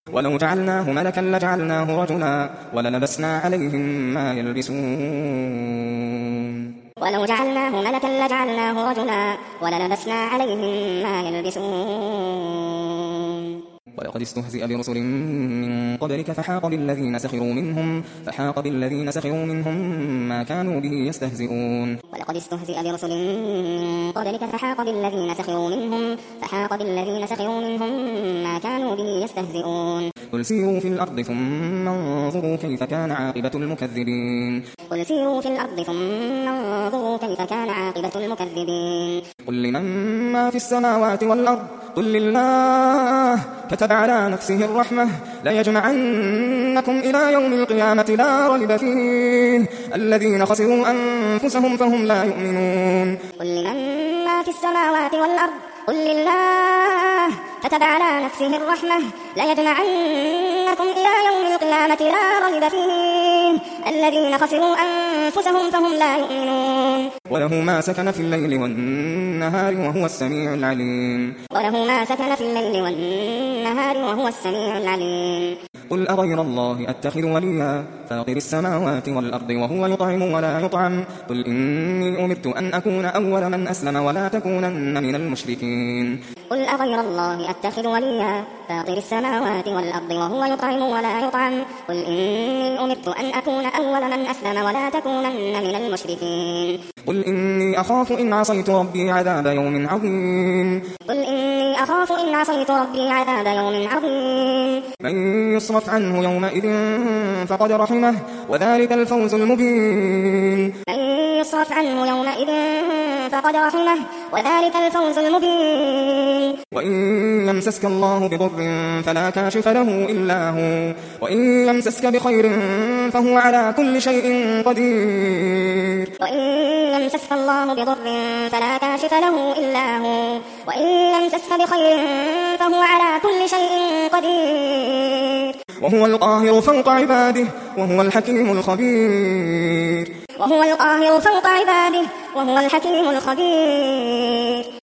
ولو جعلناه ملكا لجعلناه رجلا وللبسنا عليهم ما يلبسون ولو جعلناه ملكا لجعلناه رجلا وللبسنا عليهم ما يلبسون ولقد استهزئ برسل من قبلك فحاق بالذين سخروا منهم ما كانوا به يستهزئون ولقد استهزئ برسل من قبلك فحاق بالذين سخروا منهم ما كانوا به يستهزئون قل سيروا في الأرض ثم انظروا كيف كان عاقبة المكذبين قل لمن ما في السماوات والأرض قل لله كتب على نفسه الرحمة ليجمعنكم إلى يوم القيامة لا ريب فيه الذين خسروا أنفسهم فهم لا يؤمنون قل لمن ما في السماوات والأرض قل لله كتب على نفسه الرحمة ليجمعنكم إلى يوم القيامة لا ريب فيه الذين خسروا أنفسهم فهم لا يؤمنون وله ما سكن في الليل والنهار وهو السميع العليم قل أغير الله أتخذ وليا فاطر السماوات والأرض وهو يطعم ولا يطعم قل إني أمرت أن أكون أول من أسلم ولا تكونن من المشركين قل أغير الله أتخذ وليا فاطر السماوات والأرض وهو يطعم ولا يطعم قل إني أمرت أن أكون أول من أسلم ولا تكونن من المشركين قل إني أخاف إن عصيت ربي عذاب يوم عظيم من يصرف عنه يومئذ فقد رحمه وذلك الفوز المبين وإن يمسسك الله بضر فلا كاشف له إلا هو وإن يمسسك بخير فهو على كل شيء قدير وهو القاهر فوق عباده وهو الحكيم الخبير